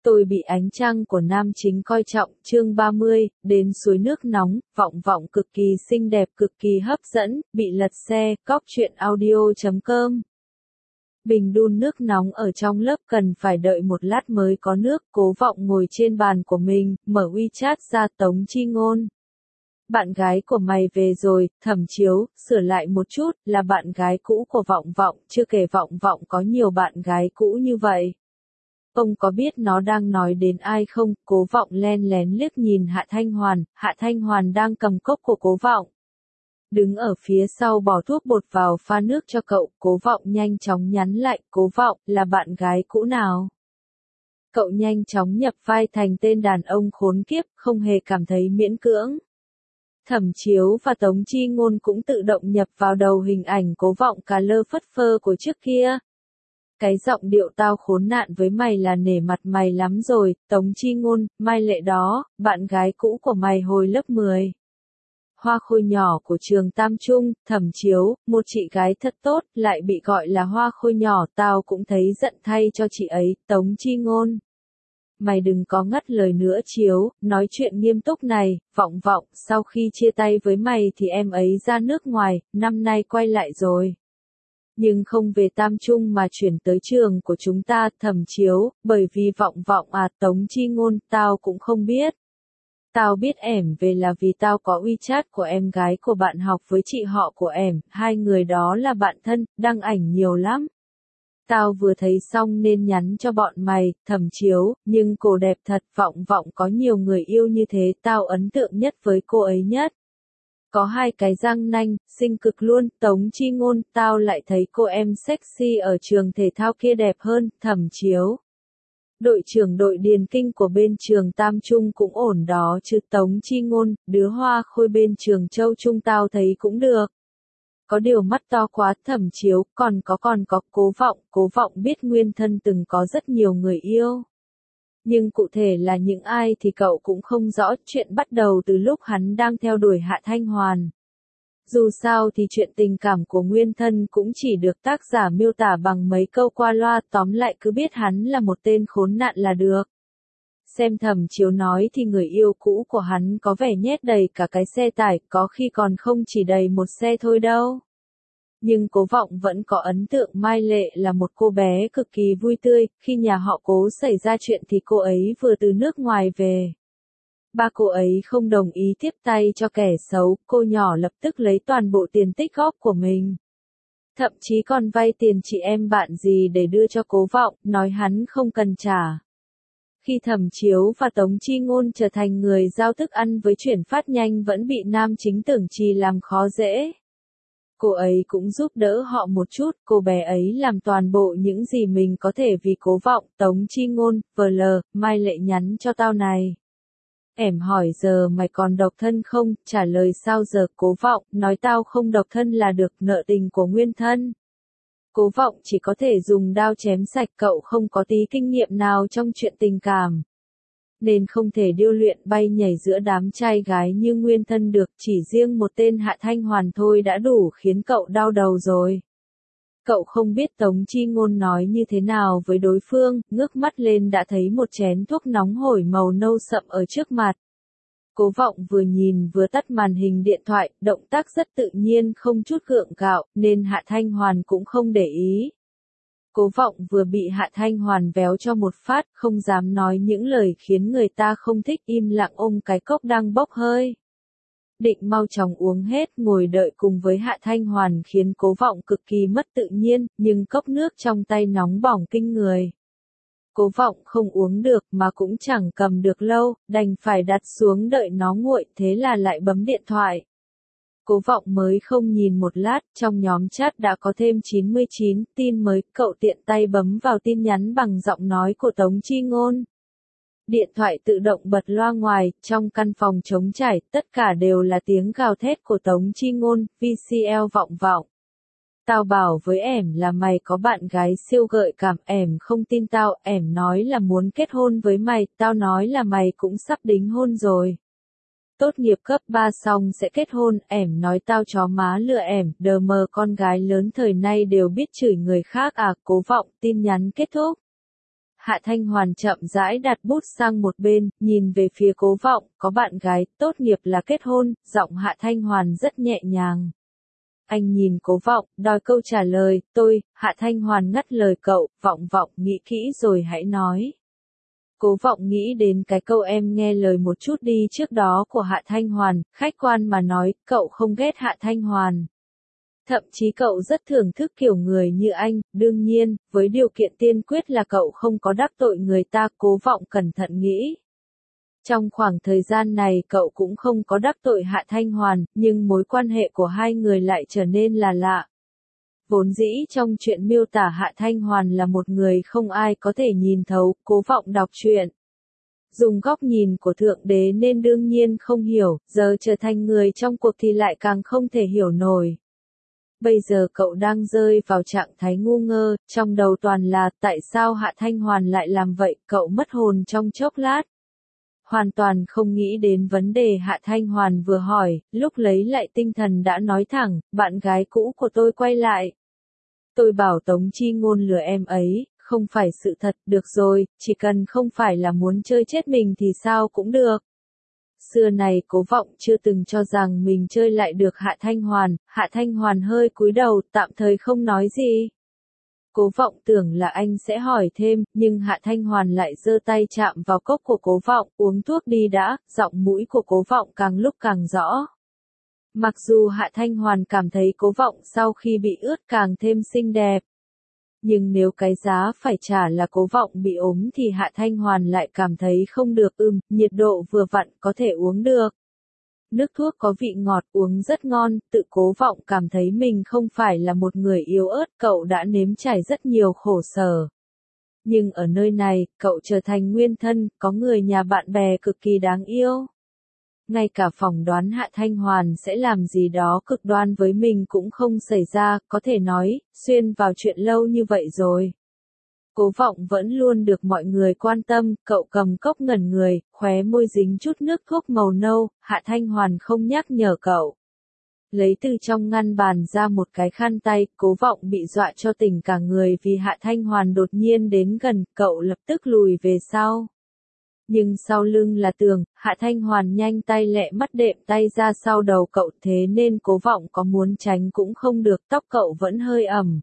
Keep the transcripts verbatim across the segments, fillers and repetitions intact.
Tôi bị ánh trăng của nam chính coi trọng, chương ba mươi, đến suối nước nóng, vọng vọng cực kỳ xinh đẹp, cực kỳ hấp dẫn, bị lật xe, cóc truyện audio chấm com. Bình đun nước nóng ở trong lớp cần phải đợi một lát mới có nước, Cố Vọng ngồi trên bàn của mình, mở WeChat ra Tống Chi Ngôn. Bạn gái của mày về rồi, Thẩm Chiếu, sửa lại một chút, là bạn gái cũ của Vọng Vọng, chưa kể Vọng Vọng có nhiều bạn gái cũ như vậy. Ông có biết nó đang nói đến ai không? Cố Vọng len lén liếc nhìn Hạ Thanh Hoàn, Hạ Thanh Hoàn đang cầm cốc của Cố Vọng. Đứng ở phía sau bỏ thuốc bột vào pha nước cho cậu, Cố Vọng nhanh chóng nhắn lại, Cố Vọng, là bạn gái cũ nào? Cậu nhanh chóng nhập vai thành tên đàn ông khốn kiếp, không hề cảm thấy miễn cưỡng. Thẩm Chiếu và Tống Chi Ngôn cũng tự động nhập vào đầu hình ảnh Cố Vọng cà lơ phất phơ của trước kia. Cái giọng điệu tao khốn nạn với mày là nể mặt mày lắm rồi, Tống Chi Ngôn, Mai Lệ đó, bạn gái cũ của mày hồi lớp mười. Hoa khôi nhỏ của trường Tam Trung, Thẩm Chiếu, một chị gái thật tốt, lại bị gọi là hoa khôi nhỏ, tao cũng thấy giận thay cho chị ấy, Tống Chi Ngôn. Mày đừng có ngắt lời nữa Chiếu, nói chuyện nghiêm túc này, Vọng Vọng, sau khi chia tay với mày thì em ấy ra nước ngoài, năm nay quay lại rồi. Nhưng không về Tam Trung mà chuyển tới trường của chúng ta, Thẩm Chiếu, bởi vì Vọng Vọng à, Tống Chi Ngôn, tao cũng không biết. Tao biết ẻm về là vì tao có WeChat của em gái của bạn học với chị họ của ẻm, hai người đó là bạn thân, đăng ảnh nhiều lắm. Tao vừa thấy xong nên nhắn cho bọn mày, Thẩm Chiếu, nhưng cô đẹp thật, Vọng Vọng có nhiều người yêu như thế, tao ấn tượng nhất với cô ấy nhất. Có hai cái răng nanh, xinh cực luôn, Tống Chi Ngôn, tao lại thấy cô em sexy ở trường thể thao kia đẹp hơn, Thẩm Chiếu. Đội trưởng đội điền kinh của bên trường Tam Trung cũng ổn đó chứ, Tống Chi Ngôn, đứa hoa khôi bên trường Châu Trung tao thấy cũng được. Có điều mắt to quá, Thẩm Chiếu, còn có còn có, Cố Vọng, Cố Vọng biết nguyên thân từng có rất nhiều người yêu. Nhưng cụ thể là những ai thì cậu cũng không rõ, chuyện bắt đầu từ lúc hắn đang theo đuổi Hạ Thanh Hoàn. Dù sao thì chuyện tình cảm của nguyên thân cũng chỉ được tác giả miêu tả bằng mấy câu qua loa, tóm lại cứ biết hắn là một tên khốn nạn là được. Xem Thẩm Chiếu nói thì người yêu cũ của hắn có vẻ nhét đầy cả cái xe tải, có khi còn không chỉ đầy một xe thôi đâu. Nhưng Cố Vọng vẫn có ấn tượng Mai Lệ là một cô bé cực kỳ vui tươi, khi nhà họ Cố xảy ra chuyện thì cô ấy vừa từ nước ngoài về. Ba cô ấy không đồng ý tiếp tay cho kẻ xấu, cô nhỏ lập tức lấy toàn bộ tiền tích góp của mình. Thậm chí còn vay tiền chị em bạn gì để đưa cho Cố Vọng, nói hắn không cần trả. Khi Thẩm Chiếu và Tống Chi Ngôn trở thành người giao thức ăn với chuyển phát nhanh vẫn bị nam chính Tưởng Trì làm khó dễ. Cô ấy cũng giúp đỡ họ một chút, cô bé ấy làm toàn bộ những gì mình có thể vì Cố Vọng, Tống Chi Ngôn, vờ lờ, Mai Lệ nhắn cho tao này. Ẻm hỏi giờ mày còn độc thân không, trả lời sao giờ, Cố Vọng, nói tao không độc thân là được, nợ tình của nguyên thân. Cố Vọng chỉ có thể dùng đao chém sạch, cậu không có tí kinh nghiệm nào trong chuyện tình cảm. Nên không thể điêu luyện bay nhảy giữa đám trai gái như nguyên thân được, chỉ riêng một tên Hạ Thanh Hoàn thôi đã đủ khiến cậu đau đầu rồi. Cậu không biết Tống Chi Ngôn nói như thế nào với đối phương, ngước mắt lên đã thấy một chén thuốc nóng hổi màu nâu sậm ở trước mặt. Cố Vọng vừa nhìn vừa tắt màn hình điện thoại, động tác rất tự nhiên không chút gượng gạo, nên Hạ Thanh Hoàn cũng không để ý. Cố Vọng vừa bị Hạ Thanh Hoàn véo cho một phát, không dám nói những lời khiến người ta không thích, im lặng ôm cái cốc đang bốc hơi. Định mau chóng uống hết, ngồi đợi cùng với Hạ Thanh Hoàn khiến Cố Vọng cực kỳ mất tự nhiên, nhưng cốc nước trong tay nóng bỏng kinh người. Cố Vọng không uống được mà cũng chẳng cầm được lâu, đành phải đặt xuống đợi nó nguội, thế là lại bấm điện thoại. Cố Vọng mới không nhìn một lát, trong nhóm chat đã có thêm chín mươi chín tin mới, cậu tiện tay bấm vào tin nhắn bằng giọng nói của Tống Chi Ngôn. Điện thoại tự động bật loa ngoài, trong căn phòng trống trải, tất cả đều là tiếng gào thét của Tống Chi Ngôn, vê xê lờ Vọng Vọng. Tao bảo với ẻm là mày có bạn gái siêu gợi cảm, ẻm không tin tao, ẻm nói là muốn kết hôn với mày, tao nói là mày cũng sắp đính hôn rồi. Tốt nghiệp cấp ba xong sẽ kết hôn, ẻm nói tao chó má lừa ẻm, đờ mờ con gái lớn thời nay đều biết chửi người khác à, Cố Vọng, tin nhắn kết thúc. Hạ Thanh Hoàn chậm rãi đặt bút sang một bên, nhìn về phía Cố Vọng, có bạn gái, tốt nghiệp là kết hôn, giọng Hạ Thanh Hoàn rất nhẹ nhàng. Anh nhìn Cố Vọng, đòi câu trả lời, tôi, Hạ Thanh Hoàn ngắt lời cậu, Vọng Vọng, nghĩ kỹ rồi hãy nói. Cố Vọng nghĩ đến cái câu em nghe lời một chút đi trước đó của Hạ Thanh Hoàn, khách quan mà nói, cậu không ghét Hạ Thanh Hoàn. Thậm chí cậu rất thưởng thức kiểu người như anh, đương nhiên, với điều kiện tiên quyết là cậu không có đắc tội người ta, Cố Vọng cẩn thận nghĩ. Trong khoảng thời gian này cậu cũng không có đắc tội Hạ Thanh Hoàn, nhưng mối quan hệ của hai người lại trở nên là lạ. Vốn dĩ trong chuyện miêu tả Hạ Thanh Hoàn là một người không ai có thể nhìn thấu, Cố Vọng đọc truyện. Dùng góc nhìn của Thượng Đế nên đương nhiên không hiểu, giờ trở thành người trong cuộc thì lại càng không thể hiểu nổi. Bây giờ cậu đang rơi vào trạng thái ngu ngơ, trong đầu toàn là tại sao Hạ Thanh Hoàn lại làm vậy, cậu mất hồn trong chốc lát. Hoàn toàn không nghĩ đến vấn đề Hạ Thanh Hoàn vừa hỏi, lúc lấy lại tinh thần đã nói thẳng, bạn gái cũ của tôi quay lại. Tôi bảo Tống Chi Ngôn lừa em ấy, không phải sự thật, được rồi, chỉ cần không phải là muốn chơi chết mình thì sao cũng được. Xưa này Cố Vọng chưa từng cho rằng mình chơi lại được Hạ Thanh Hoàn, Hạ Thanh Hoàn hơi cúi đầu, tạm thời không nói gì. Cố Vọng tưởng là anh sẽ hỏi thêm, nhưng Hạ Thanh Hoàn lại giơ tay chạm vào cốc của Cố Vọng, uống thuốc đi đã, giọng mũi của Cố Vọng càng lúc càng rõ. Mặc dù Hạ Thanh Hoàn cảm thấy Cố Vọng sau khi bị ướt càng thêm xinh đẹp. Nhưng nếu cái giá phải trả là Cố Vọng bị ốm thì Hạ Thanh Hoàn lại cảm thấy không được ưm, nhiệt độ vừa vặn có thể uống được. Nước thuốc có vị ngọt uống rất ngon, tự Cố Vọng cảm thấy mình không phải là một người yếu ớt, cậu đã nếm trải rất nhiều khổ sở. Nhưng ở nơi này, cậu trở thành nguyên thân, có người nhà bạn bè cực kỳ đáng yêu. Ngay cả phỏng đoán Hạ Thanh Hoàn sẽ làm gì đó cực đoan với mình cũng không xảy ra, có thể nói, xuyên vào chuyện lâu như vậy rồi. Cố Vọng vẫn luôn được mọi người quan tâm, cậu cầm cốc ngẩn người, khóe môi dính chút nước thuốc màu nâu, Hạ Thanh Hoàn không nhắc nhở cậu. Lấy từ trong ngăn bàn ra một cái khăn tay, Cố Vọng bị dọa cho tỉnh cả người vì Hạ Thanh Hoàn đột nhiên đến gần, cậu lập tức lùi về sau. Nhưng sau lưng là tường, Hạ Thanh Hoàn nhanh tay lẹ mắt đệm tay ra sau đầu cậu, thế nên Cố Vọng có muốn tránh cũng không được, tóc cậu vẫn hơi ẩm.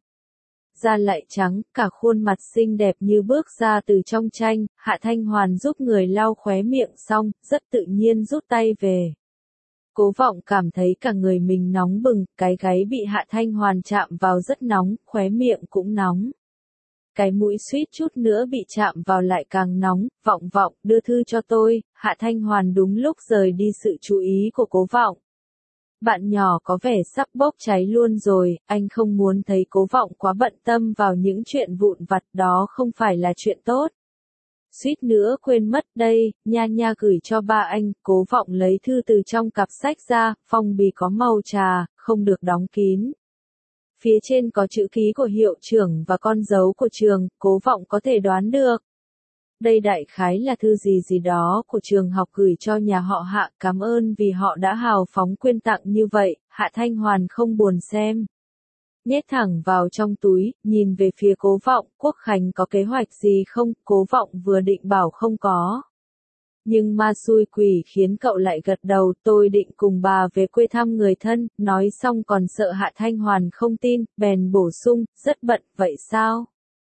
Da lại trắng, cả khuôn mặt xinh đẹp như bước ra từ trong tranh, Hạ Thanh Hoàn giúp người lau khóe miệng xong, rất tự nhiên rút tay về. Cố Vọng cảm thấy cả người mình nóng bừng, cái gáy bị Hạ Thanh Hoàn chạm vào rất nóng, khóe miệng cũng nóng. Cái mũi suýt chút nữa bị chạm vào lại càng nóng, Vọng Vọng, đưa thư cho tôi, Hạ Thanh Hoàn đúng lúc rời đi sự chú ý của Cố Vọng. Bạn nhỏ có vẻ sắp bốc cháy luôn rồi, anh không muốn thấy Cố Vọng quá bận tâm vào những chuyện vụn vặt, đó không phải là chuyện tốt. Suýt nữa quên mất đây, nha nha gửi cho ba anh, Cố Vọng lấy thư từ trong cặp sách ra, phong bì có màu trà, không được đóng kín. Phía trên có chữ ký của hiệu trưởng và con dấu của trường, Cố Vọng có thể đoán được. Đây đại khái là thư gì gì đó của trường học gửi cho nhà họ Hạ, cảm ơn vì họ đã hào phóng quyên tặng như vậy, Hạ Thanh Hoàn không buồn xem. Nhét thẳng vào trong túi, nhìn về phía Cố Vọng, Quốc Khánh có kế hoạch gì không, Cố Vọng vừa định bảo không có. Nhưng ma xui quỷ khiến cậu lại gật đầu, tôi định cùng bà về quê thăm người thân, nói xong còn sợ Hạ Thanh Hoàn không tin, bèn bổ sung, rất bận, vậy sao?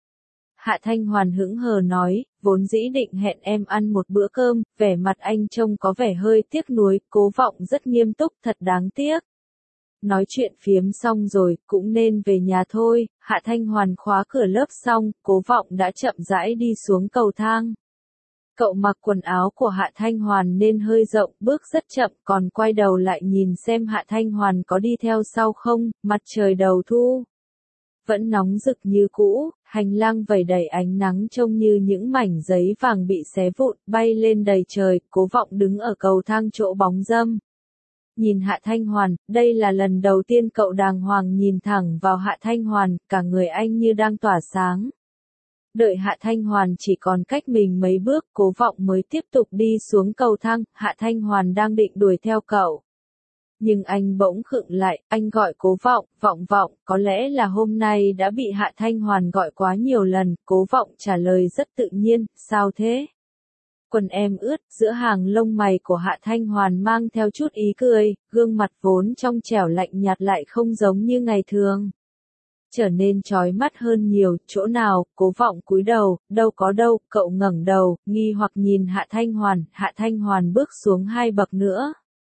Hạ Thanh Hoàn hững hờ nói, vốn dĩ định hẹn em ăn một bữa cơm, vẻ mặt anh trông có vẻ hơi tiếc nuối, Cố Vọng rất nghiêm túc, thật đáng tiếc. Nói chuyện phiếm xong rồi, cũng nên về nhà thôi, Hạ Thanh Hoàn khóa cửa lớp xong, Cố Vọng đã chậm rãi đi xuống cầu thang. Cậu mặc quần áo của Hạ Thanh Hoàn nên hơi rộng, bước rất chậm, còn quay đầu lại nhìn xem Hạ Thanh Hoàn có đi theo sau không, mặt trời đầu thu. Vẫn nóng rực như cũ, hành lang vẩy đầy ánh nắng trông như những mảnh giấy vàng bị xé vụn, bay lên đầy trời, Cố Vọng đứng ở cầu thang chỗ bóng râm. Nhìn Hạ Thanh Hoàn, đây là lần đầu tiên cậu đàng hoàng nhìn thẳng vào Hạ Thanh Hoàn, cả người anh như đang tỏa sáng. Đợi Hạ Thanh Hoàn chỉ còn cách mình mấy bước, Cố Vọng mới tiếp tục đi xuống cầu thang, Hạ Thanh Hoàn đang định đuổi theo cậu. Nhưng anh bỗng khựng lại, anh gọi Cố Vọng, Vọng Vọng, có lẽ là hôm nay đã bị Hạ Thanh Hoàn gọi quá nhiều lần, Cố Vọng trả lời rất tự nhiên, sao thế? Quần em ướt, giữa hàng lông mày của Hạ Thanh Hoàn mang theo chút ý cười, gương mặt vốn trong trẻo lạnh nhạt lại không giống như ngày thường. Trở nên chói mắt hơn nhiều, chỗ nào, Cố Vọng cúi đầu, đâu có đâu, cậu ngẩng đầu, nghi hoặc nhìn Hạ Thanh Hoàn, Hạ Thanh Hoàn bước xuống hai bậc nữa.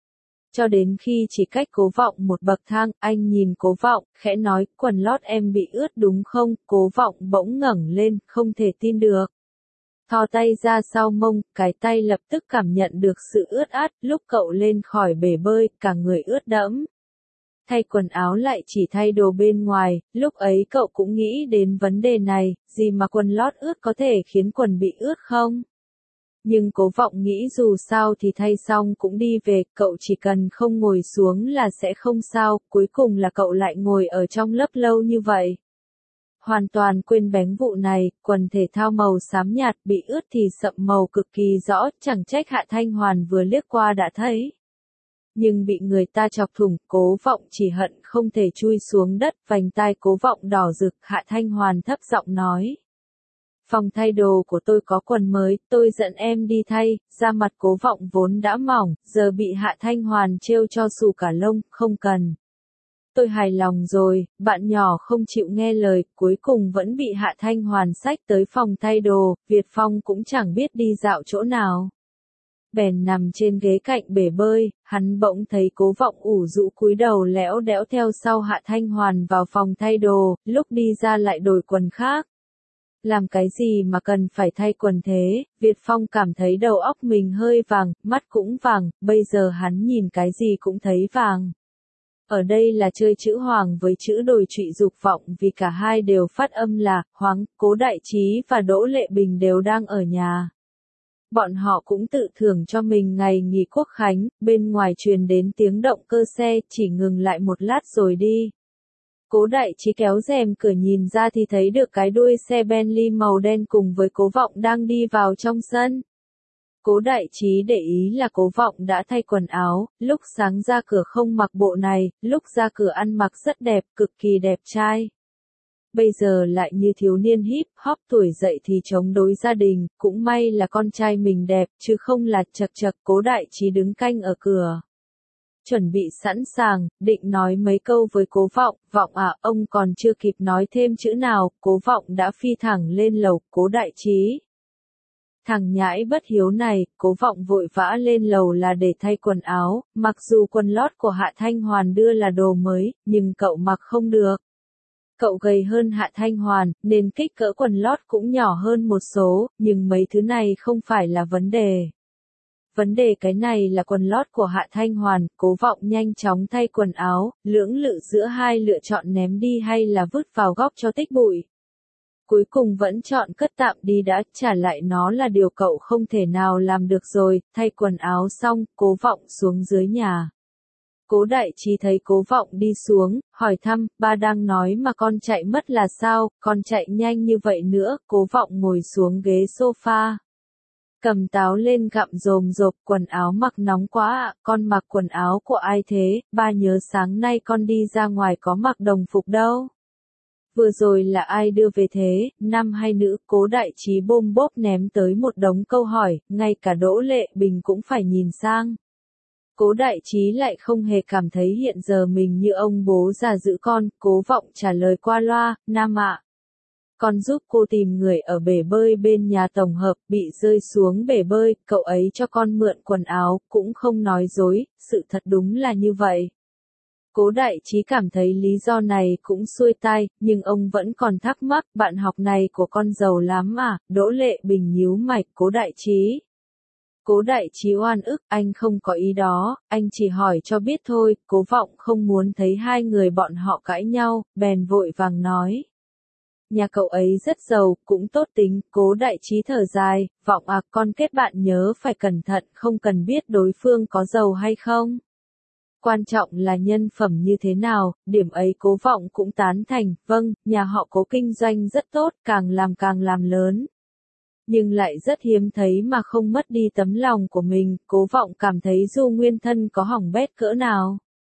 Cho đến khi chỉ cách Cố Vọng một bậc thang, anh nhìn Cố Vọng, khẽ nói, quần lót em bị ướt đúng không? Cố Vọng bỗng ngẩng lên, không thể tin được. Thò tay ra sau mông, cái tay lập tức cảm nhận được sự ướt át, lúc cậu lên khỏi bể bơi, cả người ướt đẫm. Thay quần áo lại chỉ thay đồ bên ngoài, lúc ấy cậu cũng nghĩ đến vấn đề này, gì mà quần lót ướt có thể khiến quần bị ướt không? Nhưng Cố Vọng nghĩ dù sao thì thay xong cũng đi về, cậu chỉ cần không ngồi xuống là sẽ không sao, cuối cùng là cậu lại ngồi ở trong lớp lâu như vậy. Hoàn toàn quên bén vụ này, quần thể thao màu xám nhạt bị ướt thì sậm màu cực kỳ rõ, chẳng trách Hạ Thanh Hoàn vừa liếc qua đã thấy. Nhưng bị người ta chọc thủng, Cố Vọng chỉ hận không thể chui xuống đất, vành tai Cố Vọng đỏ rực, Hạ Thanh Hoàn thấp giọng nói. Phòng thay đồ của tôi có quần mới, tôi dẫn em đi thay, da mặt Cố Vọng vốn đã mỏng, giờ bị Hạ Thanh Hoàn trêu cho xù cả lông, không cần. Tôi hài lòng rồi, bạn nhỏ không chịu nghe lời, cuối cùng vẫn bị Hạ Thanh Hoàn xách tới phòng thay đồ, Việt Phong cũng chẳng biết đi dạo chỗ nào. Bèn nằm trên ghế cạnh bể bơi, hắn bỗng thấy Cố Vọng ủ rũ cúi đầu lẽo đẽo theo sau Hạ Thanh Hoàn vào phòng thay đồ, lúc đi ra lại đổi quần khác. Làm cái gì mà cần phải thay quần thế, Việt Phong cảm thấy đầu óc mình hơi vàng, mắt cũng vàng, bây giờ hắn nhìn cái gì cũng thấy vàng. Ở đây là chơi chữ Hoàng với chữ đồi trụy dục vọng vì cả hai đều phát âm là, Hoáng, Cố Đại Trí và Đỗ Lệ Bình đều đang ở nhà. Bọn họ cũng tự thưởng cho mình ngày nghỉ Quốc khánh, bên ngoài truyền đến tiếng động cơ xe, chỉ ngừng lại một lát rồi đi. Cố Đại Trí kéo rèm cửa nhìn ra thì thấy được cái đuôi xe Bentley màu đen cùng với Cố Vọng đang đi vào trong sân. Cố Đại Trí để ý là Cố Vọng đã thay quần áo, lúc sáng ra cửa không mặc bộ này, lúc ra cửa ăn mặc rất đẹp, cực kỳ đẹp trai. Bây giờ lại như thiếu niên hip hop tuổi dậy thì chống đối gia đình, cũng may là con trai mình đẹp, chứ không là chật chật. Cố Đại Trí đứng canh ở cửa. Chuẩn bị sẵn sàng, định nói mấy câu với Cố Vọng, Vọng à, ông còn chưa kịp nói thêm chữ nào, Cố Vọng đã phi thẳng lên lầu, Cố Đại Trí. Thằng nhãi bất hiếu này, Cố Vọng vội vã lên lầu là để thay quần áo, mặc dù quần lót của Hạ Thanh Hoàn đưa là đồ mới, nhưng cậu mặc không được. Cậu gầy hơn Hạ Thanh Hoàn, nên kích cỡ quần lót cũng nhỏ hơn một số, nhưng mấy thứ này không phải là vấn đề. Vấn đề cái này là quần lót của Hạ Thanh Hoàn, Cố Vọng nhanh chóng thay quần áo, lưỡng lự giữa hai lựa chọn ném đi hay là vứt vào góc cho tích bụi. Cuối cùng vẫn chọn cất tạm đi đã, trả lại nó là điều cậu không thể nào làm được rồi, thay quần áo xong, Cố Vọng xuống dưới nhà. Cố Đại Trí thấy Cố Vọng đi xuống, hỏi thăm, ba đang nói mà con chạy mất là sao, con chạy nhanh như vậy nữa, Cố Vọng ngồi xuống ghế sofa. Cầm táo lên gặm rồm rộp, quần áo mặc nóng quá ạ, con mặc quần áo của ai thế, ba nhớ sáng nay con đi ra ngoài có mặc đồng phục đâu. Vừa rồi là ai đưa về thế, nam hay nữ? Cố Đại Trí bôm bốp ném tới một đống câu hỏi, ngay cả Đỗ Lệ Bình cũng phải nhìn sang. Cố Đại Trí lại không hề cảm thấy hiện giờ mình như ông bố già giữ con, Cố Vọng trả lời qua loa, nam ạ. Con giúp cô tìm người ở bể bơi bên nhà tổng hợp, bị rơi xuống bể bơi, cậu ấy cho con mượn quần áo, cũng không nói dối, sự thật đúng là như vậy. Cố Đại Trí cảm thấy lý do này cũng xuôi tai, nhưng ông vẫn còn thắc mắc, bạn học này của con giàu lắm à, Đỗ Lệ Bình nhíu mày, Cố Đại Trí. Cố Đại Trí oan ức, anh không có ý đó, anh chỉ hỏi cho biết thôi, Cố Vọng không muốn thấy hai người bọn họ cãi nhau, bèn vội vàng nói. Nhà cậu ấy rất giàu, cũng tốt tính, Cố Đại Trí thở dài, Vọng à, con kết bạn nhớ phải cẩn thận, không cần biết đối phương có giàu hay không. Quan trọng là nhân phẩm như thế nào, điểm ấy Cố Vọng cũng tán thành, vâng, nhà họ Cố kinh doanh rất tốt, càng làm càng làm lớn. Nhưng lại rất hiếm thấy mà không mất đi tấm lòng của mình, Cố Vọng cảm thấy dù nguyên thân có hỏng bét cỡ nào.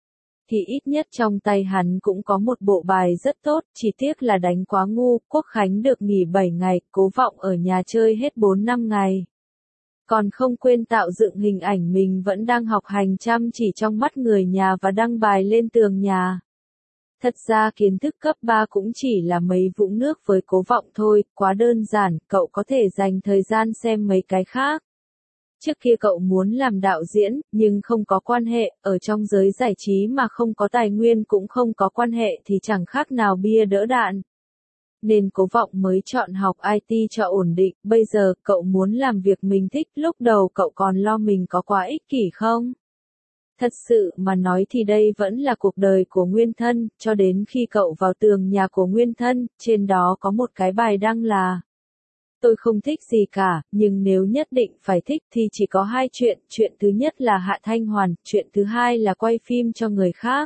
thì ít nhất trong tay hắn cũng có một bộ bài rất tốt, chỉ tiếc là đánh quá ngu, Quốc Khánh được nghỉ bảy ngày, Cố Vọng ở nhà chơi hết bốn năm ngày. Còn không quên tạo dựng hình ảnh mình vẫn đang học hành chăm chỉ trong mắt người nhà và đăng bài lên tường nhà. Thật ra kiến thức cấp ba cũng chỉ là mấy vũng nước với Cố Vọng thôi, quá đơn giản, cậu có thể dành thời gian xem mấy cái khác. Trước kia cậu muốn làm đạo diễn, nhưng không có quan hệ, ở trong giới giải trí mà không có tài nguyên cũng không có quan hệ thì chẳng khác nào bia đỡ đạn. Nên Cố Vọng mới chọn học i tê cho ổn định, bây giờ cậu muốn làm việc mình thích, lúc đầu cậu còn lo mình có quá ích kỷ không? Thật sự mà nói thì đây vẫn là cuộc đời của Nguyên Thân, cho đến khi cậu vào tường nhà của Nguyên Thân, trên đó có một cái bài đăng là: tôi không thích gì cả, nhưng nếu nhất định phải thích thì chỉ có hai chuyện, chuyện thứ nhất là Hạ Thanh Hoàn, chuyện thứ hai là quay phim cho người khác.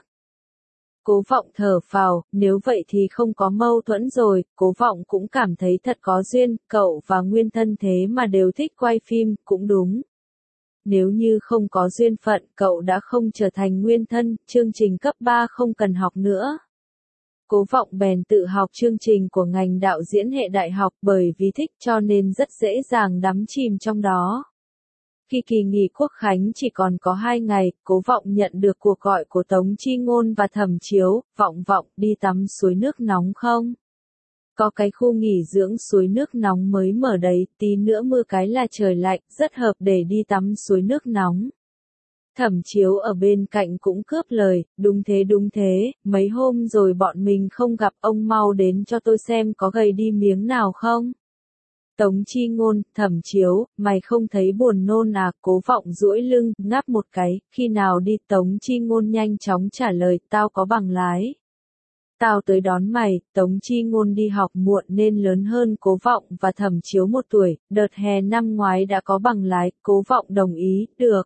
Cố Vọng thở phào, nếu vậy thì không có mâu thuẫn rồi, Cố Vọng cũng cảm thấy thật có duyên, cậu và Nguyên Thân thế mà đều thích quay phim, cũng đúng. Nếu như không có duyên phận, cậu đã không trở thành Nguyên Thân, chương trình cấp ba không cần học nữa. Cố Vọng bèn tự học chương trình của ngành đạo diễn hệ đại học, bởi vì thích cho nên rất dễ dàng đắm chìm trong đó. Khi kỳ nghỉ Quốc Khánh chỉ còn có hai ngày, Cố Vọng nhận được cuộc gọi của Tống Chi Ngôn và Thẩm Chiếu: Vọng Vọng, đi tắm suối nước nóng không? Có cái khu nghỉ dưỡng suối nước nóng mới mở đấy, tí nữa mưa cái là trời lạnh, rất hợp để đi tắm suối nước nóng. Thẩm Chiếu ở bên cạnh cũng cướp lời: đúng thế đúng thế, mấy hôm rồi bọn mình không gặp, ông mau đến cho tôi xem có gầy đi miếng nào không? Tống Chi Ngôn: Thẩm Chiếu, mày không thấy buồn nôn à? Cố Vọng duỗi lưng, ngáp một cái: khi nào đi? Tống Chi Ngôn nhanh chóng trả lời: tao có bằng lái. Tao tới đón mày. Tống Chi Ngôn đi học muộn nên lớn hơn Cố Vọng và Thẩm Chiếu một tuổi, đợt hè năm ngoái đã có bằng lái, Cố Vọng đồng ý: được.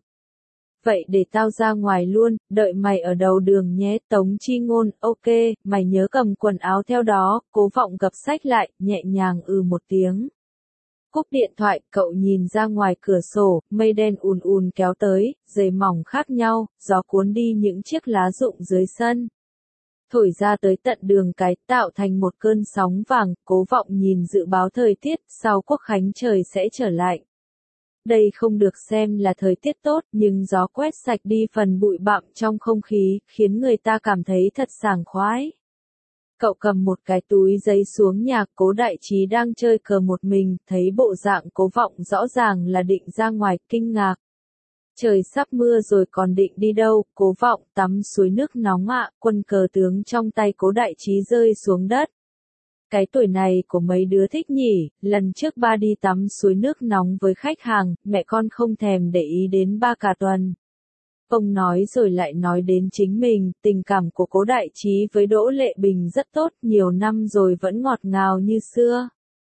Vậy để tao ra ngoài luôn, đợi mày ở đầu đường nhé. Tống Chi Ngôn: ok, mày nhớ cầm quần áo theo đó. Cố Vọng gập sách lại, nhẹ nhàng ừ một tiếng. Cúp điện thoại, cậu nhìn ra ngoài cửa sổ, mây đen ùn ùn kéo tới, dày mỏng khác nhau, gió cuốn đi những chiếc lá rụng dưới sân. Thổi ra tới tận đường cái, tạo thành một cơn sóng vàng. Cố Vọng nhìn dự báo thời tiết, sau Quốc Khánh trời sẽ trở lạnh. Đây không được xem là thời tiết tốt, nhưng gió quét sạch đi phần bụi bặm trong không khí, khiến người ta cảm thấy thật sảng khoái. Cậu cầm một cái túi giấy xuống nhà, Cố Đại Trí đang chơi cờ một mình, thấy bộ dạng Cố Vọng rõ ràng là định ra ngoài, kinh ngạc. Trời sắp mưa rồi còn định đi đâu? Cố Vọng: tắm suối nước nóng ạ. Quân cờ tướng trong tay Cố Đại Trí rơi xuống đất. Cái tuổi này của mấy đứa thích nhỉ, lần trước ba đi tắm suối nước nóng với khách hàng, mẹ con không thèm để ý đến ba cả tuần. Ông nói rồi lại nói đến chính mình, tình cảm của Cố Đại Trí với Đỗ Lệ Bình rất tốt, nhiều năm rồi vẫn ngọt ngào như xưa.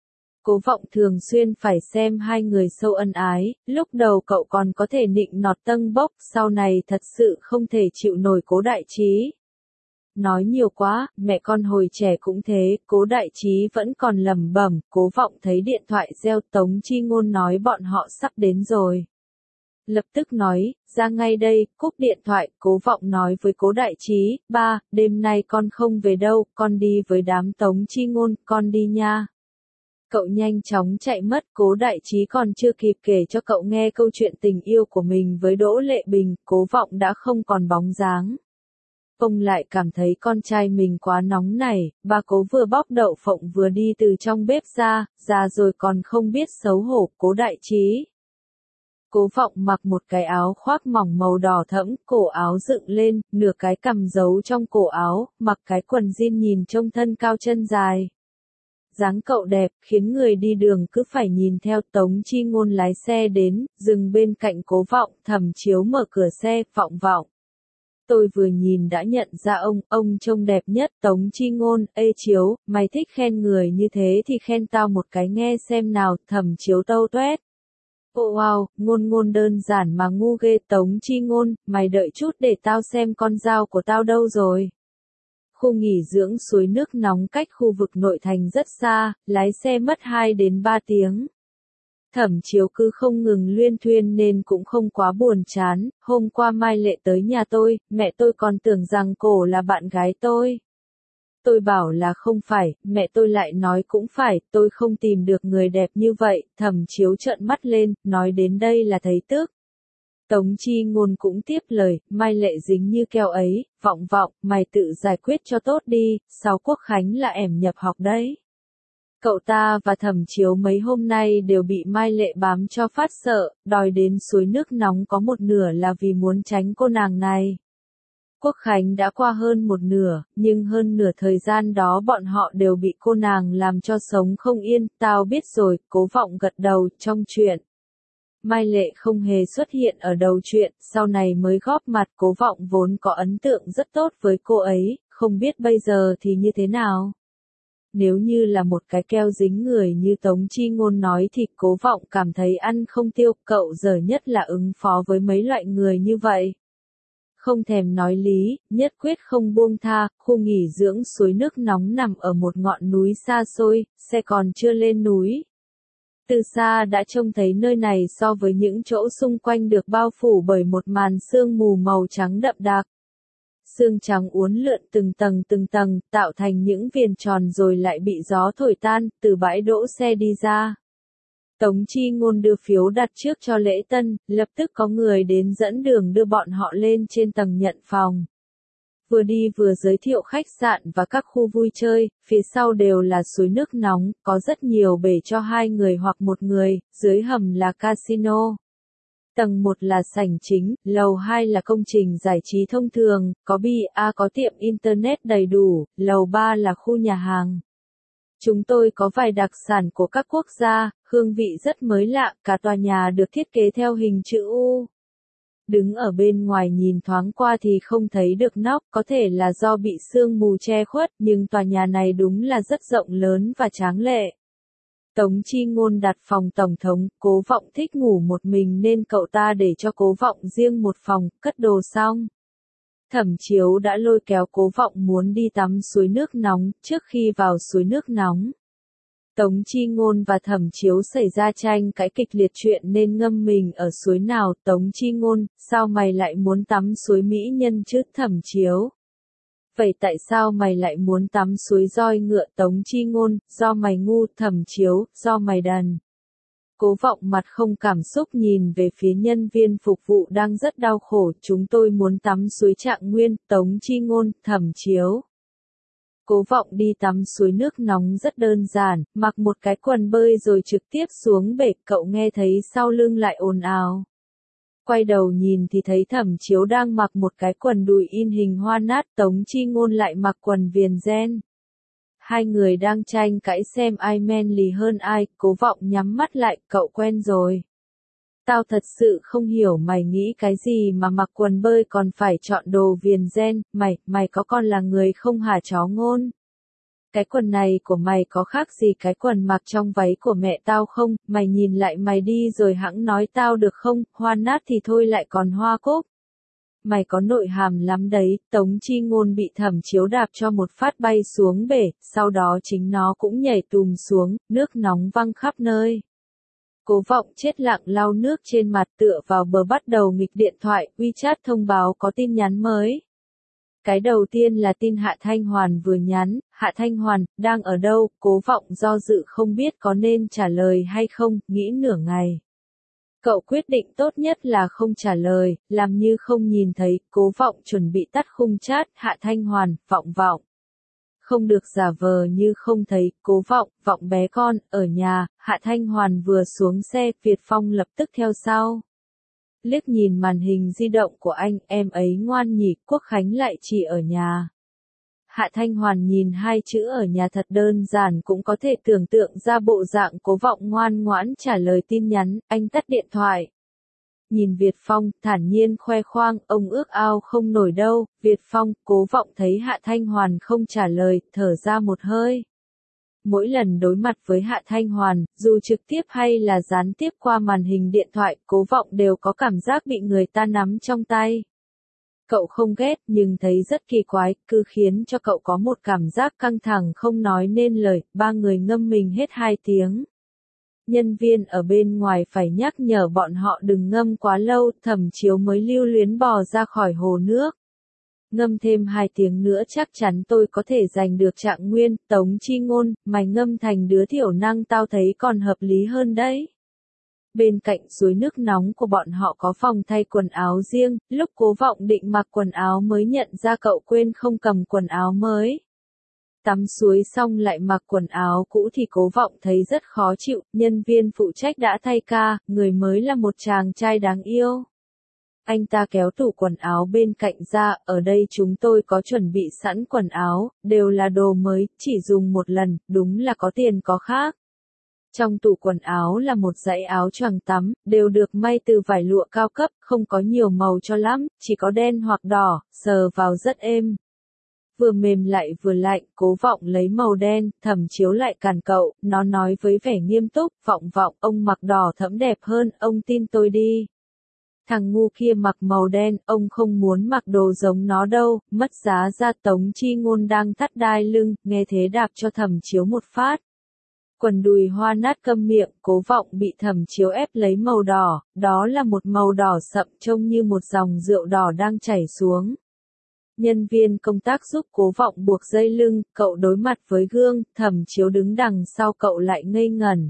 Cố Vọng thường xuyên phải xem hai người sâu ân ái, lúc đầu cậu còn có thể nịnh nọt tâng bốc, sau này thật sự không thể chịu nổi Cố Đại Trí. Nói nhiều quá, mẹ con hồi trẻ cũng thế. Cố Đại Trí vẫn còn lẩm bẩm. Cố Vọng thấy điện thoại reo, Tống Chi Ngôn nói bọn họ sắp đến rồi. Lập tức nói, ra ngay đây. Cúp điện thoại, Cố Vọng nói với Cố Đại Trí: ba, đêm nay con không về đâu, con đi với đám Tống Chi Ngôn, con đi nha. Cậu nhanh chóng chạy mất. Cố Đại Trí còn chưa kịp kể cho cậu nghe câu chuyện tình yêu của mình với Đỗ Lệ Bình, Cố Vọng đã không còn bóng dáng. Ông lại cảm thấy con trai mình quá nóng nảy, ba Cố vừa bóc đậu phộng vừa đi từ trong bếp ra, già rồi còn không biết xấu hổ. Cố Đại Trí. Cố Vọng mặc một cái áo khoác mỏng màu đỏ thẫm, cổ áo dựng lên, nửa cái cằm giấu trong cổ áo, mặc cái quần jean nhìn trông thân cao chân dài. Dáng cậu đẹp, khiến người đi đường cứ phải nhìn theo. Tống Chi Ngôn lái xe đến, dừng bên cạnh Cố Vọng, Thẩm Chiếu mở cửa xe: Vọng Vọng. Tôi vừa nhìn đã nhận ra ông, ông trông đẹp nhất. Tống Chi Ngôn: ê Chiếu, mày thích khen người như thế thì khen tao một cái nghe xem nào. Thẩm Chiếu tâu tuét: Ồ wow, Ngôn Ngôn đơn giản mà ngu ghê. Tống Chi Ngôn: mày đợi chút để tao xem con dao của tao đâu rồi. Khu nghỉ dưỡng suối nước nóng cách khu vực nội thành rất xa, lái xe mất hai đến ba tiếng. Thẩm Chiếu cứ không ngừng luyên thuyên nên cũng không quá buồn chán, hôm qua Mai Lệ tới nhà tôi, mẹ tôi còn tưởng rằng cổ là bạn gái tôi. Tôi bảo là không phải, mẹ tôi lại nói cũng phải, tôi không tìm được người đẹp như vậy, Thẩm Chiếu trợn mắt lên, nói đến đây là thấy tức. Tống Chi Ngôn cũng tiếp lời, Mai Lệ dính như keo ấy, vọng vọng, mày tự giải quyết cho tốt đi, sau Quốc Khánh là ẻm nhập học đấy. Cậu ta và Thẩm Chiếu mấy hôm nay đều bị Mai Lệ bám cho phát sợ, đòi đến suối nước nóng có một nửa là vì muốn tránh cô nàng này. Quốc Khánh đã qua hơn một nửa, nhưng hơn nửa thời gian đó bọn họ đều bị cô nàng làm cho sống không yên, tao biết rồi, Cố Vọng gật đầu, trong chuyện. Mai Lệ không hề xuất hiện ở đầu chuyện, sau này mới góp mặt, Cố Vọng vốn có ấn tượng rất tốt với cô ấy, không biết bây giờ thì như thế nào. Nếu như là một cái keo dính người như Tống Chi Ngôn nói thì Cố Vọng cảm thấy ăn không tiêu, cậu dở nhất là ứng phó với mấy loại người như vậy. Không thèm nói lý, nhất quyết không buông tha, khu nghỉ dưỡng suối nước nóng nằm ở một ngọn núi xa xôi, xe còn chưa lên núi. Từ xa đã trông thấy nơi này so với những chỗ xung quanh được bao phủ bởi một màn sương mù màu trắng đậm đặc. Sương trắng uốn lượn từng tầng từng tầng, tạo thành những viền tròn rồi lại bị gió thổi tan, từ bãi đỗ xe đi ra. Tống Chi Ngôn đưa phiếu đặt trước cho lễ tân, lập tức có người đến dẫn đường đưa bọn họ lên trên tầng nhận phòng. Vừa đi vừa giới thiệu khách sạn và các khu vui chơi, phía sau đều là suối nước nóng, có rất nhiều bể cho hai người hoặc một người, dưới hầm là casino. Tầng một là sảnh chính, lầu hai là công trình giải trí thông thường, có bia, có tiệm internet đầy đủ, lầu ba là khu nhà hàng. Chúng tôi có vài đặc sản của các quốc gia, hương vị rất mới lạ, cả tòa nhà được thiết kế theo hình chữ U. Đứng ở bên ngoài nhìn thoáng qua thì không thấy được nóc, có thể là do bị sương mù che khuất, nhưng tòa nhà này đúng là rất rộng lớn và tráng lệ. Tống Chi Ngôn đặt phòng tổng thống, Cố Vọng thích ngủ một mình nên cậu ta để cho Cố Vọng riêng một phòng, cất đồ xong. Thẩm Chiếu đã lôi kéo Cố Vọng muốn đi tắm suối nước nóng, trước khi vào suối nước nóng. Tống Chi Ngôn và Thẩm Chiếu xảy ra tranh cãi kịch liệt chuyện nên ngâm mình ở suối nào, Tống Chi Ngôn, sao mày lại muốn tắm suối mỹ nhân chứ, Thẩm Chiếu? Vậy tại sao mày lại muốn tắm suối roi ngựa, Tống Chi Ngôn, do mày ngu, Thẩm Chiếu, do mày đần. Cố Vọng mặt không cảm xúc nhìn về phía nhân viên phục vụ đang rất đau khổ, chúng tôi muốn tắm suối Trạng Nguyên, Tống Chi Ngôn, Thẩm Chiếu. Cố Vọng đi tắm suối nước nóng rất đơn giản, mặc một cái quần bơi rồi trực tiếp xuống bể, cậu nghe thấy sau lưng lại ồn ào. Quay đầu nhìn thì thấy Thẩm Chiếu đang mặc một cái quần đùi in hình hoa nát, Tống Chi Ngôn lại mặc quần viền ren. Hai người đang tranh cãi xem ai manly hơn ai, Cố Vọng nhắm mắt lại, cậu quen rồi. Tao thật sự không hiểu mày nghĩ cái gì mà mặc quần bơi còn phải chọn đồ viền ren, mày, mày có còn là người không hả chó ngôn? Cái quần này của mày có khác gì cái quần mặc trong váy của mẹ tao không, mày nhìn lại mày đi rồi hẵng nói tao được không, hoa nát thì thôi lại còn hoa cúc. Mày có nội hàm lắm đấy, Tống Chi Ngôn bị Thẩm Chiếu đạp cho một phát bay xuống bể, sau đó chính nó cũng nhảy tùm xuống, nước nóng văng khắp nơi. Cố Vọng chết lặng lau nước trên mặt tựa vào bờ bắt đầu nghịch điện thoại, WeChat thông báo có tin nhắn mới. Cái đầu tiên là tin Hạ Thanh Hoàn vừa nhắn, Hạ Thanh Hoàn, đang ở đâu, Cố Vọng do dự không biết có nên trả lời hay không, nghĩ nửa ngày. Cậu quyết định tốt nhất là không trả lời, làm như không nhìn thấy, Cố Vọng chuẩn bị tắt khung chat, Hạ Thanh Hoàn, Vọng Vọng. Không được giả vờ như không thấy, Cố Vọng, Vọng bé con, ở nhà, Hạ Thanh Hoàn vừa xuống xe, Việt Phong lập tức theo sau. Liếc nhìn màn hình di động của anh, em ấy ngoan nhỉ, Quốc Khánh lại chỉ ở nhà. Hạ Thanh Hoàn nhìn hai chữ ở nhà thật đơn giản cũng có thể tưởng tượng ra bộ dạng Cố Vọng ngoan ngoãn trả lời tin nhắn, anh tắt điện thoại. Nhìn Việt Phong, thản nhiên khoe khoang, ông ước ao không nổi đâu, Việt Phong, Cố Vọng thấy Hạ Thanh Hoàn không trả lời, thở ra một hơi. Mỗi lần đối mặt với Hạ Thanh Hoàn, dù trực tiếp hay là gián tiếp qua màn hình điện thoại, Cố Vọng đều có cảm giác bị người ta nắm trong tay. Cậu không ghét nhưng thấy rất kỳ quái, cứ khiến cho cậu có một cảm giác căng thẳng không nói nên lời, ba người ngâm mình hết hai tiếng. Nhân viên ở bên ngoài phải nhắc nhở bọn họ đừng ngâm quá lâu, Thẩm Chiếu mới lưu luyến bò ra khỏi hồ nước. Ngâm thêm hai tiếng nữa chắc chắn tôi có thể giành được trạng nguyên. Tống Chi Ngôn, mày ngâm thành đứa thiểu năng tao thấy còn hợp lý hơn đấy. Bên cạnh suối nước nóng của bọn họ có phòng thay quần áo riêng, lúc Cố Vọng định mặc quần áo mới nhận ra cậu quên không cầm quần áo mới. Tắm suối xong lại mặc quần áo cũ thì Cố Vọng thấy rất khó chịu, nhân viên phụ trách đã thay ca, người mới là một chàng trai đáng yêu. Anh ta kéo tủ quần áo bên cạnh ra, ở đây chúng tôi có chuẩn bị sẵn quần áo, đều là đồ mới, chỉ dùng một lần, đúng là có tiền có khác. Trong tủ quần áo là một dãy áo choàng tắm, đều được may từ vải lụa cao cấp, không có nhiều màu cho lắm, chỉ có đen hoặc đỏ, sờ vào rất êm. Vừa mềm lại vừa lạnh, Cố Vọng lấy màu đen, Thẩm Chiếu lại cản cậu, nó nói với vẻ nghiêm túc, Vọng Vọng, ông mặc đỏ thẫm đẹp hơn, ông tin tôi đi. Thằng ngu kia mặc màu đen, ông không muốn mặc đồ giống nó đâu, mất giá ra. Tống Chi Ngôn đang thắt đai lưng, nghe thế đạp cho Thẩm Chiếu một phát. Quần đùi hoa nát câm miệng, Cố Vọng bị Thẩm Chiếu ép lấy màu đỏ, đó là một màu đỏ sậm trông như một dòng rượu đỏ đang chảy xuống. Nhân viên công tác giúp Cố Vọng buộc dây lưng, cậu đối mặt với gương, Thẩm Chiếu đứng đằng sau cậu lại ngây ngẩn.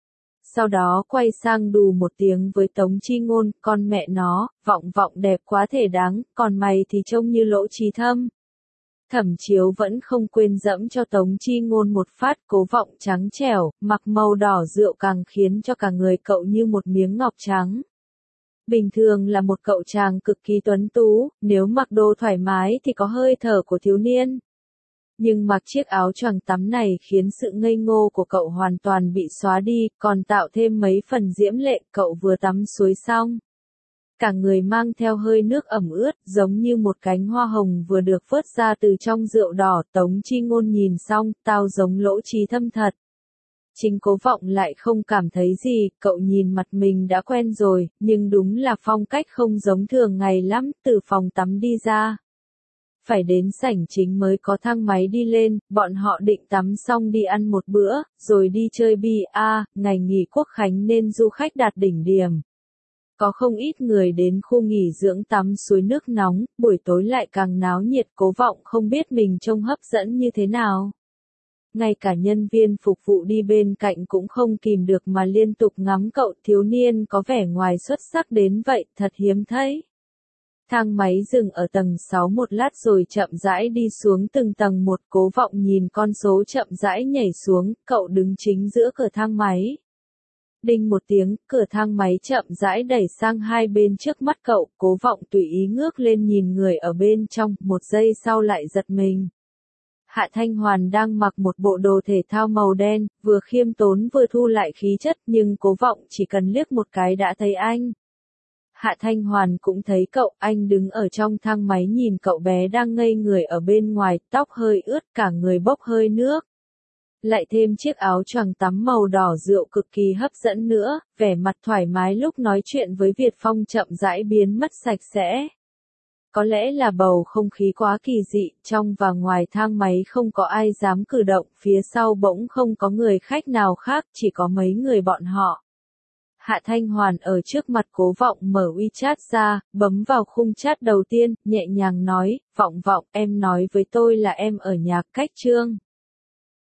Sau đó quay sang đù một tiếng với Tống Chi Ngôn, con mẹ nó, Vọng Vọng đẹp quá thể đáng, còn mày thì trông như Lỗ Trí Thâm. Thẩm Chiếu vẫn không quên dẫm cho Tống Chi Ngôn một phát. Cố Vọng trắng trẻo, mặc màu đỏ rượu càng khiến cho cả người cậu như một miếng ngọc trắng. Bình thường là một cậu chàng cực kỳ tuấn tú, nếu mặc đồ thoải mái thì có hơi thở của thiếu niên. Nhưng mặc chiếc áo choàng tắm này khiến sự ngây ngô của cậu hoàn toàn bị xóa đi, còn tạo thêm mấy phần diễm lệ. Cậu vừa tắm suối xong, cả người mang theo hơi nước ẩm ướt, giống như một cánh hoa hồng vừa được vớt ra từ trong rượu đỏ. Tống Chi Ngôn nhìn xong, tao giống Lỗ Trí Thâm thật. Chính Cố Vọng lại không cảm thấy gì, cậu nhìn mặt mình đã quen rồi, nhưng đúng là phong cách không giống thường ngày lắm. Từ phòng tắm đi ra, phải đến sảnh chính mới có thang máy đi lên, bọn họ định tắm xong đi ăn một bữa, rồi đi chơi bia. À, ngày nghỉ Quốc khánh nên du khách đạt đỉnh điểm. Có không ít người đến khu nghỉ dưỡng tắm suối nước nóng, buổi tối lại càng náo nhiệt. Cố Vọng không biết mình trông hấp dẫn như thế nào. Ngay cả nhân viên phục vụ đi bên cạnh cũng không kìm được mà liên tục ngắm cậu. Thiếu niên có vẻ ngoài xuất sắc đến vậy, thật hiếm thấy. Thang máy dừng ở tầng sáu một lát rồi chậm rãi đi xuống từng tầng một. Cố Vọng nhìn con số chậm rãi nhảy xuống, cậu đứng chính giữa cửa thang máy. Đinh một tiếng, cửa thang máy chậm rãi đẩy sang hai bên trước mắt cậu. Cố Vọng tùy ý ngước lên nhìn người ở bên trong, một giây sau lại giật mình. Hạ Thanh Hoàn đang mặc một bộ đồ thể thao màu đen, vừa khiêm tốn vừa thu lại khí chất, nhưng Cố Vọng chỉ cần liếc một cái đã thấy anh. Hạ Thanh Hoàn cũng thấy cậu, anh đứng ở trong thang máy nhìn cậu bé đang ngây người ở bên ngoài, tóc hơi ướt, cả người bốc hơi nước. Lại thêm chiếc áo choàng tắm màu đỏ rượu cực kỳ hấp dẫn nữa, vẻ mặt thoải mái lúc nói chuyện với Việt Phong chậm rãi biến mất sạch sẽ. Có lẽ là bầu không khí quá kỳ dị, trong và ngoài thang máy không có ai dám cử động, phía sau bỗng không có người khách nào khác, chỉ có mấy người bọn họ. Hạ Thanh Hoàn ở trước mặt Cố Vọng mở WeChat ra, bấm vào khung chat đầu tiên, nhẹ nhàng nói, Vọng Vọng, em nói với tôi là em ở nhà cách Trương.